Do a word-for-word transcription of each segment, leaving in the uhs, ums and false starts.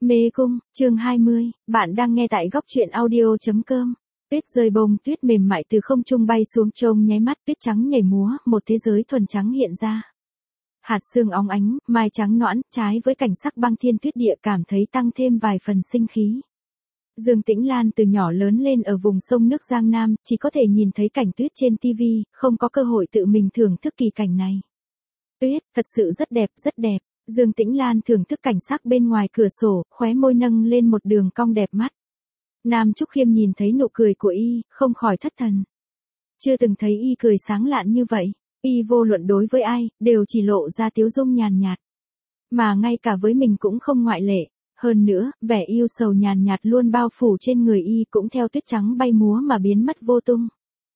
Mê cung, chương hai mươi, bạn đang nghe tại góc truyện audio.com. Tuyết rơi bông, tuyết mềm mại từ không trung bay xuống trông nháy mắt, tuyết trắng nhảy múa, một thế giới thuần trắng hiện ra. Hạt sương óng ánh, mai trắng nõn, trái với cảnh sắc băng thiên tuyết địa cảm thấy tăng thêm vài phần sinh khí. Dương Tĩnh Lan từ nhỏ lớn lên ở vùng sông nước Giang Nam, chỉ có thể nhìn thấy cảnh tuyết trên ti vi, không có cơ hội tự mình thưởng thức kỳ cảnh này. Tuyết, thật sự rất đẹp, rất đẹp. Dương Tĩnh Lan thưởng thức cảnh sắc bên ngoài cửa sổ, khóe môi nâng lên một đường cong đẹp mắt. Nam Trúc Khiêm nhìn thấy nụ cười của y, không khỏi thất thần. Chưa từng thấy y cười sáng lạn như vậy, y vô luận đối với ai, đều chỉ lộ ra tiếu dung nhàn nhạt. Mà ngay cả với mình cũng không ngoại lệ, hơn nữa, vẻ yêu sầu nhàn nhạt luôn bao phủ trên người y cũng theo tuyết trắng bay múa mà biến mất vô tung.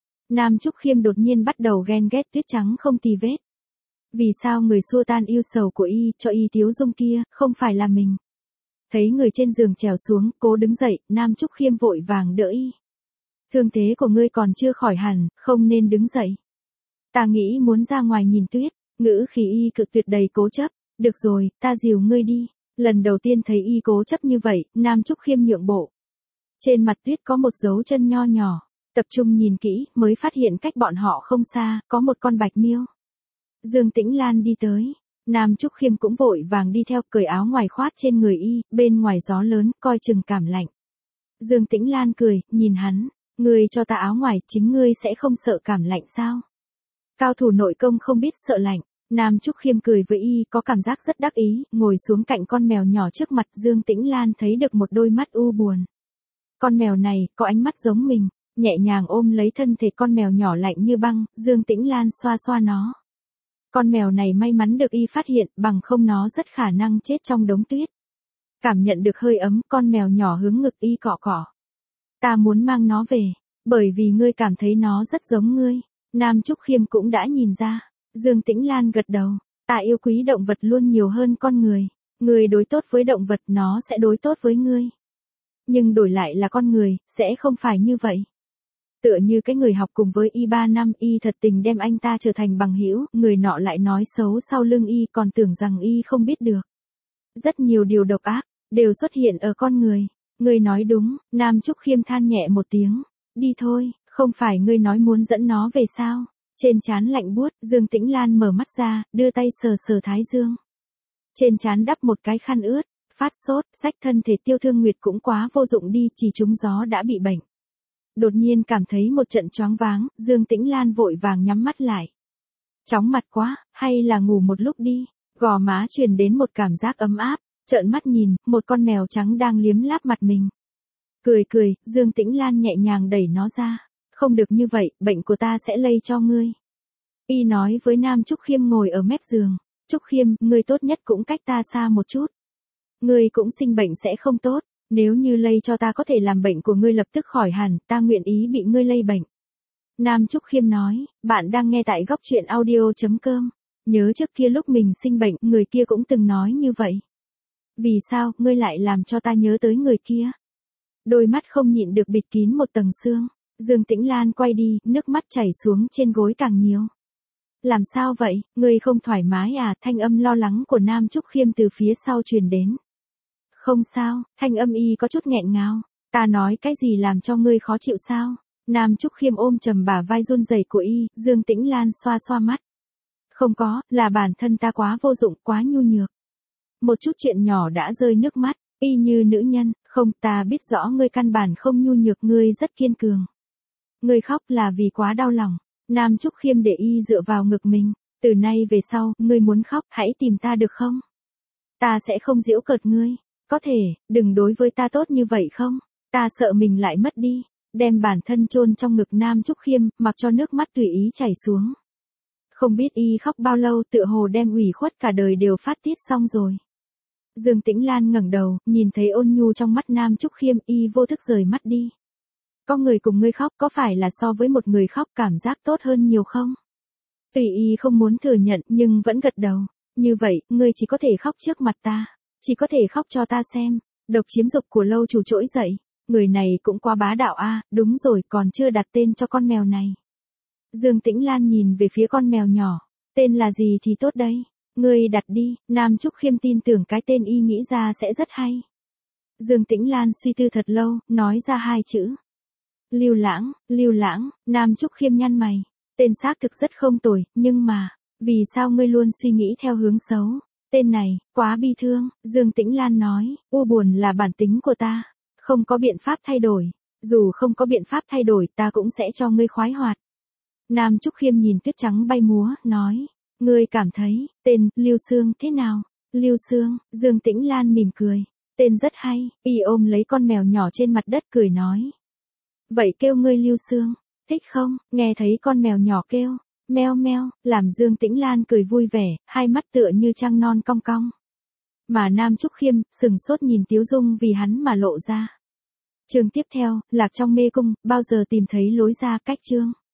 Nam Trúc Khiêm đột nhiên bắt đầu ghen ghét tuyết trắng không tì vết. Vì sao người xua tan yêu sầu của y, cho y tiếu dung kia, không phải là mình? Thấy người trên giường trèo xuống, cố đứng dậy, Nam Trúc Khiêm vội vàng đỡ y. Thương thế của ngươi còn chưa khỏi hẳn, không nên đứng dậy. Ta nghĩ muốn ra ngoài nhìn tuyết, ngữ khí y cực tuyệt đầy cố chấp. Được rồi, ta dìu ngươi đi. Lần đầu tiên thấy y cố chấp như vậy, Nam Trúc Khiêm nhượng bộ. Trên mặt tuyết có một dấu chân nho nhỏ, tập trung nhìn kỹ, mới phát hiện cách bọn họ không xa, có một con bạch miêu. Dương Tĩnh Lan đi tới, Nam Trúc Khiêm cũng vội vàng đi theo, cởi áo ngoài khoác trên người y, bên ngoài gió lớn, coi chừng cảm lạnh. Dương Tĩnh Lan cười, nhìn hắn, ngươi cho ta áo ngoài, chính ngươi sẽ không sợ cảm lạnh sao? Cao thủ nội công không biết sợ lạnh. Nam Trúc Khiêm cười với y, có cảm giác rất đắc ý, ngồi xuống cạnh con mèo nhỏ trước mặt. Dương Tĩnh Lan thấy được một đôi mắt u buồn. Con mèo này, có ánh mắt giống mình, nhẹ nhàng ôm lấy thân thể con mèo nhỏ lạnh như băng, Dương Tĩnh Lan xoa xoa nó. Con mèo này may mắn được y phát hiện, bằng không nó rất khả năng chết trong đống tuyết. Cảm nhận được hơi ấm, con mèo nhỏ hướng ngực y cọ cọ. Ta muốn mang nó về, bởi vì ngươi cảm thấy nó rất giống ngươi. Nam Trúc Khiêm cũng đã nhìn ra. Dương Tĩnh Lan gật đầu, ta yêu quý động vật luôn nhiều hơn con người. Ngươi đối tốt với động vật, nó sẽ đối tốt với ngươi. Nhưng đổi lại là con người, sẽ không phải như vậy. Tựa như cái người học cùng với y ba năm, y thật tình đem anh ta trở thành bằng hữu, người nọ lại nói xấu sau lưng y, còn tưởng rằng y không biết được. Rất nhiều điều độc ác, đều xuất hiện ở con người. Ngươi nói đúng, Nam Trúc Khiêm than nhẹ một tiếng. Đi thôi, không phải ngươi nói muốn dẫn nó về sao? Trên trán lạnh buốt, Dương Tĩnh Lan mở mắt ra, đưa tay sờ sờ thái dương. Trên trán đắp một cái khăn ướt, phát sốt, xách thân thể Tiêu Thương Nguyệt cũng quá vô dụng đi, chỉ trúng gió đã bị bệnh. Đột nhiên cảm thấy một trận choáng váng, Dương Tĩnh Lan vội vàng nhắm mắt lại. Chóng mặt quá, hay là ngủ một lúc đi. Gò má truyền đến một cảm giác ấm áp, trợn mắt nhìn, một con mèo trắng đang liếm láp mặt mình. Cười cười, Dương Tĩnh Lan nhẹ nhàng đẩy nó ra. Không được như vậy, bệnh của ta sẽ lây cho ngươi. Y nói với Nam Trúc Khiêm ngồi ở mép giường. Trúc Khiêm, ngươi tốt nhất cũng cách ta xa một chút. Ngươi cũng sinh bệnh sẽ không tốt. Nếu như lây cho ta có thể làm bệnh của ngươi lập tức khỏi hẳn, ta nguyện ý bị ngươi lây bệnh. Nam Trúc Khiêm nói, bạn đang nghe tại góc truyện audio.com. Nhớ trước kia lúc mình sinh bệnh, người kia cũng từng nói như vậy. Vì sao, ngươi lại làm cho ta nhớ tới người kia? Đôi mắt không nhịn được bịt kín một tầng sương. Dương Tĩnh Lan quay đi, nước mắt chảy xuống trên gối càng nhiều. Làm sao vậy, ngươi không thoải mái à? Thanh âm lo lắng của Nam Trúc Khiêm từ phía sau truyền đến. Không sao, thanh âm y có chút nghẹn ngào. Ta nói cái gì làm cho ngươi khó chịu sao? Nam Trúc Khiêm ôm trầm bả vai run rẩy của y, Dương Tĩnh Lan xoa xoa mắt. Không có, là bản thân ta quá vô dụng, quá nhu nhược. Một chút chuyện nhỏ đã rơi nước mắt, y như nữ nhân, không, ta biết rõ ngươi căn bản không nhu nhược, ngươi rất kiên cường. Ngươi khóc là vì quá đau lòng. Nam Trúc Khiêm để y dựa vào ngực mình. Từ nay về sau, ngươi muốn khóc, hãy tìm ta được không? Ta sẽ không giễu cợt ngươi. Có thể, đừng đối với ta tốt như vậy không? Ta sợ mình lại mất đi. Đem bản thân chôn trong ngực Nam Trúc Khiêm, mặc cho nước mắt tùy ý chảy xuống. Không biết y khóc bao lâu, tựa hồ đem ủy khuất cả đời đều phát tiết xong rồi. Dương Tĩnh Lan ngẩng đầu, nhìn thấy ôn nhu trong mắt Nam Trúc Khiêm, y vô thức rời mắt đi. Có người cùng ngươi khóc, có phải là so với một người khóc cảm giác tốt hơn nhiều không? Tùy y không muốn thừa nhận, nhưng vẫn gật đầu. Như vậy, ngươi chỉ có thể khóc trước mặt ta. Chỉ có thể khóc cho ta xem. Độc chiếm dục của lâu chủ trỗi dậy. Người này cũng quá bá đạo a. Đúng rồi, còn chưa đặt tên cho con mèo này. Dương Tĩnh Lan nhìn về phía con mèo nhỏ. Tên là gì thì tốt đây? Ngươi đặt đi. Nam Trúc Khiêm tin tưởng cái tên y nghĩ ra sẽ rất hay. Dương Tĩnh Lan suy tư thật lâu, nói ra hai chữ. Lưu Lãng, Lưu Lãng. Nam Trúc Khiêm nhăn mày. Tên xác thực rất không tồi, nhưng mà, vì sao ngươi luôn suy nghĩ theo hướng xấu? Tên này, quá bi thương, Dương Tĩnh Lan nói, u buồn là bản tính của ta, không có biện pháp thay đổi. Dù không có biện pháp thay đổi, ta cũng sẽ cho ngươi khoái hoạt. Nam Trúc Khiêm nhìn tuyết trắng bay múa, nói, ngươi cảm thấy, tên, Lưu Sương, thế nào? Lưu Sương, Dương Tĩnh Lan mỉm cười, tên rất hay, y ôm lấy con mèo nhỏ trên mặt đất cười nói. Vậy kêu ngươi Lưu Sương, thích không? Nghe thấy con mèo nhỏ kêu, meo meo, làm Dương Tĩnh Lan cười vui vẻ, hai mắt tựa như trăng non cong cong. Mà Nam Trúc Khiêm, sừng sốt nhìn Tiếu Dung vì hắn mà lộ ra. Chương tiếp theo, Lạc trong mê cung, bao giờ tìm thấy lối ra, cách chương.